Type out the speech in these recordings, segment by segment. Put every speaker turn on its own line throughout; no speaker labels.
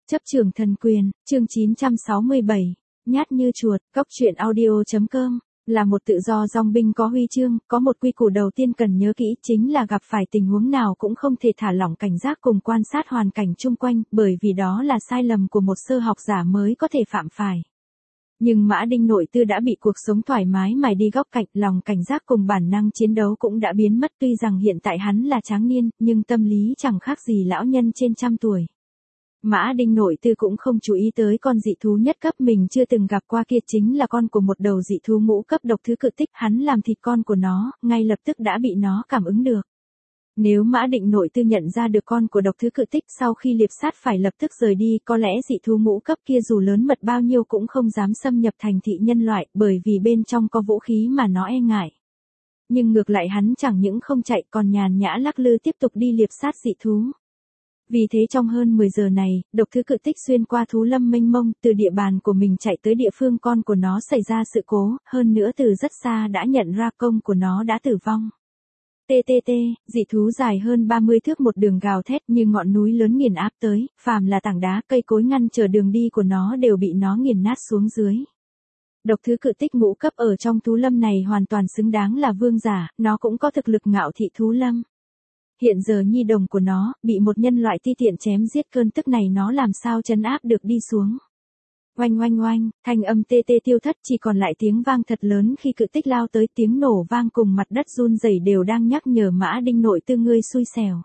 Chấp trường thần quyền, chương 967, nhát như chuột, cóc truyện audio.com, là một tự do dòng binh có huy chương, có một quy củ đầu tiên cần nhớ kỹ chính là gặp phải tình huống nào cũng không thể thả lỏng cảnh giác cùng quan sát hoàn cảnh chung quanh, bởi vì đó là sai lầm của một sơ học giả mới có thể phạm phải. Nhưng Mã Đinh Nội Tư đã bị cuộc sống thoải mái mài đi góc cạnh, lòng cảnh giác cùng bản năng chiến đấu cũng đã biến mất, tuy rằng hiện tại hắn là tráng niên, nhưng tâm lý chẳng khác gì lão nhân trên trăm tuổi. Mã Đinh Nội Tư cũng không chú ý tới con dị thú nhất cấp mình chưa từng gặp qua kia chính là con của một đầu dị thú ngũ cấp độc thứ cự tích, hắn làm thịt con của nó, ngay lập tức đã bị nó cảm ứng được. Nếu Mã Đinh Nội Tư nhận ra được con của độc thứ cự tích sau khi liệp sát phải lập tức rời đi, có lẽ dị thú ngũ cấp kia dù lớn mật bao nhiêu cũng không dám xâm nhập thành thị nhân loại, bởi vì bên trong có vũ khí mà nó e ngại. Nhưng ngược lại hắn chẳng những không chạy còn nhàn nhã lắc lư tiếp tục đi liệp sát dị thú. Vì thế trong hơn 10 giờ này, độc thứ cự tích xuyên qua thú lâm mênh mông, từ địa bàn của mình chạy tới địa phương con của nó xảy ra sự cố, hơn nữa từ rất xa đã nhận ra công của nó đã tử vong. TTT, dị thú dài hơn 30 thước một đường gào thét như ngọn núi lớn nghiền áp tới, phàm là tảng đá cây cối ngăn trở đường đi của nó đều bị nó nghiền nát xuống dưới. Độc thứ cự tích ngũ cấp ở trong thú lâm này hoàn toàn xứng đáng là vương giả, nó cũng có thực lực ngạo thị thú lâm. Hiện giờ nhi đồng của nó, bị một nhân loại ti tiện chém giết, cơn tức này nó làm sao trấn áp được đi xuống. Oanh oanh oanh, thanh âm tê tê tiêu thất, chỉ còn lại tiếng vang thật lớn khi cự tích lao tới, tiếng nổ vang cùng mặt đất run rẩy đều đang nhắc nhở Mã Đinh Nội Tư ngươi xui xẻo.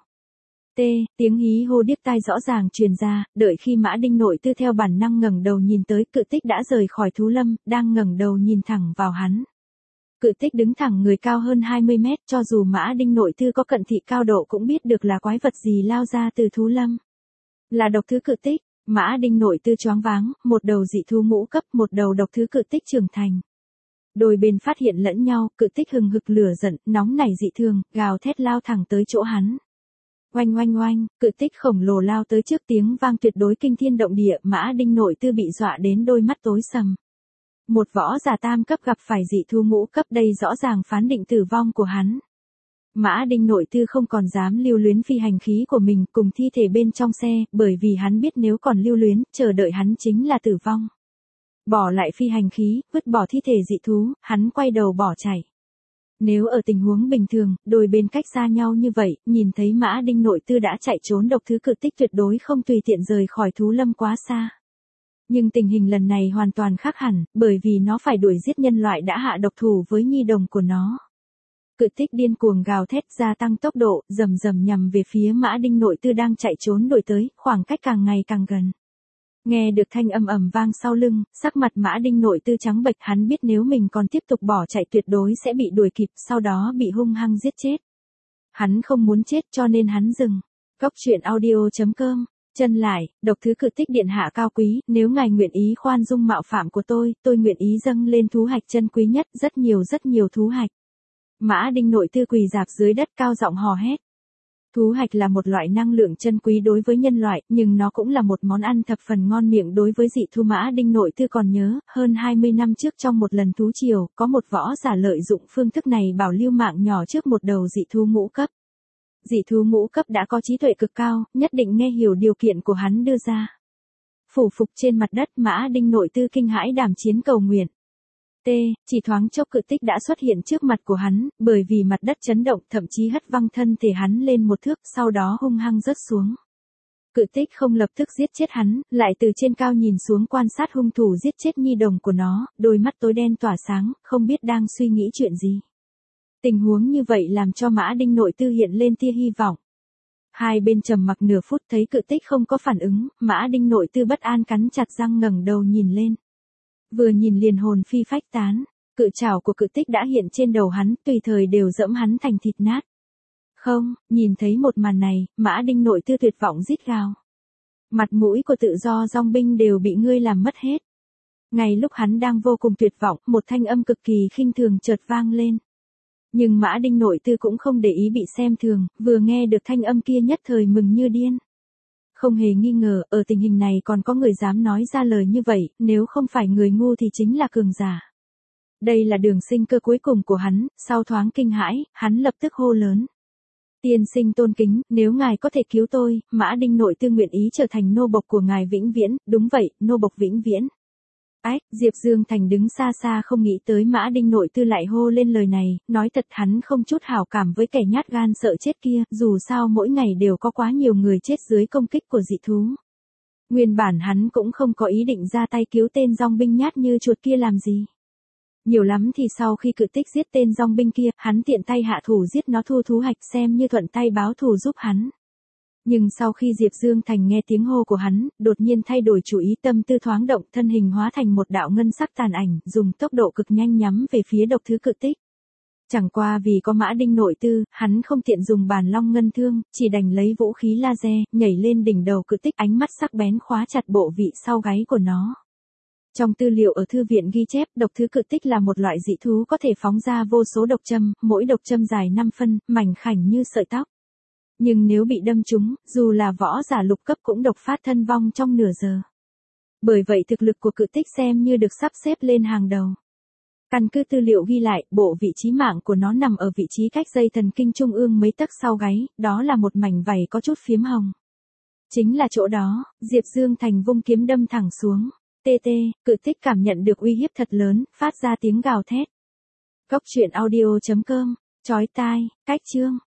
Tiếng hí hô điếc tai rõ ràng truyền ra, đợi khi Mã Đinh Nội Tư theo bản năng ngẩng đầu nhìn tới, cự tích đã rời khỏi thú lâm, đang ngẩng đầu nhìn thẳng vào hắn. Cự tích đứng thẳng người cao hơn 20 mét, cho dù Mã Đinh Nội Tư có cận thị cao độ cũng biết được là quái vật gì lao ra từ thú lâm. Là độc thứ cự tích. Mã Đinh Nội Tư choáng váng, một đầu dị thú ngũ cấp, một đầu độc thứ cự tích trưởng thành. Đôi bên phát hiện lẫn nhau, cự tích hừng hực lửa giận, nóng nảy dị thường, gào thét lao thẳng tới chỗ hắn. Oanh oanh oanh, cự tích khổng lồ lao tới trước, tiếng vang tuyệt đối kinh thiên động địa, Mã Đinh Nội Tư bị dọa đến đôi mắt tối sầm. Một võ giả tam cấp gặp phải dị thú ngũ cấp, đây rõ ràng phán định tử vong của hắn. Mã Đinh Nội Tư không còn dám lưu luyến phi hành khí của mình cùng thi thể bên trong xe, bởi vì hắn biết nếu còn lưu luyến, chờ đợi hắn chính là tử vong. Bỏ lại phi hành khí, vứt bỏ thi thể dị thú, hắn quay đầu bỏ chạy. Nếu ở tình huống bình thường, đôi bên cách xa nhau như vậy, nhìn thấy Mã Đinh Nội Tư đã chạy trốn, độc thứ cự tích tuyệt đối không tùy tiện rời khỏi thú lâm quá xa. Nhưng tình hình lần này hoàn toàn khác hẳn, bởi vì nó phải đuổi giết nhân loại đã hạ độc thủ với nhi đồng của nó. Cự tích điên cuồng gào thét, gia tăng tốc độ, rầm rầm nhằm về phía Mã Đinh Nội Tư đang chạy trốn đuổi tới, khoảng cách càng ngày càng gần. Nghe được thanh âm ầm vang sau lưng, sắc mặt Mã Đinh Nội Tư trắng bệch, hắn biết nếu mình còn tiếp tục bỏ chạy tuyệt đối sẽ bị đuổi kịp, sau đó bị hung hăng giết chết. Hắn không muốn chết cho nên hắn dừng. Cóc truyện audio.com. Chân lại, độc thứ cự tích điện hạ cao quý, nếu ngài nguyện ý khoan dung mạo phạm của tôi nguyện ý dâng lên thú hạch chân quý nhất, rất nhiều thú hạch. Mã Đinh Nội Tư quỳ rạp dưới đất cao giọng hò hét. Thú hạch là một loại năng lượng chân quý đối với nhân loại, nhưng nó cũng là một món ăn thập phần ngon miệng đối với dị thú. Mã Đinh Nội Tư còn nhớ, hơn 20 năm trước trong một lần thú triều, có một võ giả lợi dụng phương thức này bảo lưu mạng nhỏ trước một đầu dị thú ngũ cấp. Dị thú ngũ cấp đã có trí tuệ cực cao, nhất định nghe hiểu điều kiện của hắn đưa ra. Phủ phục trên mặt đất, Mã Đinh Nội Tư kinh hãi đảm chiến cầu nguyện. Chỉ thoáng chốc cự tích đã xuất hiện trước mặt của hắn, bởi vì mặt đất chấn động thậm chí hất văng thân thể hắn lên một thước, sau đó hung hăng rớt xuống. Cự tích không lập tức giết chết hắn, lại từ trên cao nhìn xuống quan sát hung thủ giết chết nhi đồng của nó, đôi mắt tối đen tỏa sáng, không biết đang suy nghĩ chuyện gì. Tình huống như vậy làm cho Mã Đinh Nội Tư hiện lên tia hy vọng. Hai bên trầm mặc nửa phút thấy cự tích không có phản ứng, Mã Đinh Nội Tư bất an cắn chặt răng ngẩng đầu nhìn lên. Vừa nhìn liền hồn phi phách tán, cự trảo của cự tích đã hiện trên đầu hắn, tùy thời đều dẫm hắn thành thịt nát. Không, nhìn thấy một màn này, Mã Đinh Nội Tư tuyệt vọng rít gào. Mặt mũi của tự do dòng binh đều bị ngươi làm mất hết. Ngay lúc hắn đang vô cùng tuyệt vọng, một thanh âm cực kỳ khinh thường chợt vang lên. Nhưng Mã Đinh Nội Tư cũng không để ý bị xem thường, vừa nghe được thanh âm kia nhất thời mừng như điên. Không hề nghi ngờ, ở tình hình này còn có người dám nói ra lời như vậy, nếu không phải người ngu thì chính là cường giả. Đây là đường sinh cơ cuối cùng của hắn, sau thoáng kinh hãi, hắn lập tức hô lớn. Tiên sinh tôn kính, nếu ngài có thể cứu tôi, Mã Đinh Nội Tư nguyện ý trở thành nô bộc của ngài vĩnh viễn, đúng vậy, nô bộc vĩnh viễn. Ách, Diệp Dương Thành đứng xa xa không nghĩ tới Mã Đinh Nội Tư lại hô lên lời này, nói thật hắn không chút hảo cảm với kẻ nhát gan sợ chết kia, dù sao mỗi ngày đều có quá nhiều người chết dưới công kích của dị thú. Nguyên bản hắn cũng không có ý định ra tay cứu tên dòng binh nhát như chuột kia làm gì. Nhiều lắm thì sau khi cự tích giết tên dòng binh kia, hắn tiện tay hạ thủ giết nó thu thú hạch xem như thuận tay báo thù giúp hắn. Nhưng sau khi Diệp Dương Thành nghe tiếng hô của hắn, đột nhiên thay đổi chủ ý, tâm tư thoáng động, thân hình hóa thành một đạo ngân sắc tàn ảnh, dùng tốc độ cực nhanh nhắm về phía độc thứ cự tích. Chẳng qua vì có Mã Đinh Nội Tư, hắn không tiện dùng bản long ngân thương, chỉ đành lấy vũ khí laser, nhảy lên đỉnh đầu cự tích, ánh mắt sắc bén khóa chặt bộ vị sau gáy của nó. Trong tư liệu ở thư viện ghi chép, độc thứ cự tích là một loại dị thú có thể phóng ra vô số độc châm, mỗi độc châm dài 5 phân, mảnh khảnh như sợi tóc. Nhưng nếu bị đâm trúng, dù là võ giả lục cấp cũng độc phát thân vong trong nửa giờ. Bởi vậy thực lực của cự tích xem như được sắp xếp lên hàng đầu. Căn cứ tư liệu ghi lại, bộ vị trí mạng của nó nằm ở vị trí cách dây thần kinh trung ương mấy tấc sau gáy, đó là một mảnh vảy có chút phiếm hồng. Chính là chỗ đó, Diệp Dương Thành vung kiếm đâm thẳng xuống. TT, cự tích cảm nhận được uy hiếp thật lớn, phát ra tiếng gào thét. Cốc truyện audio.com, chói tai, cách chương.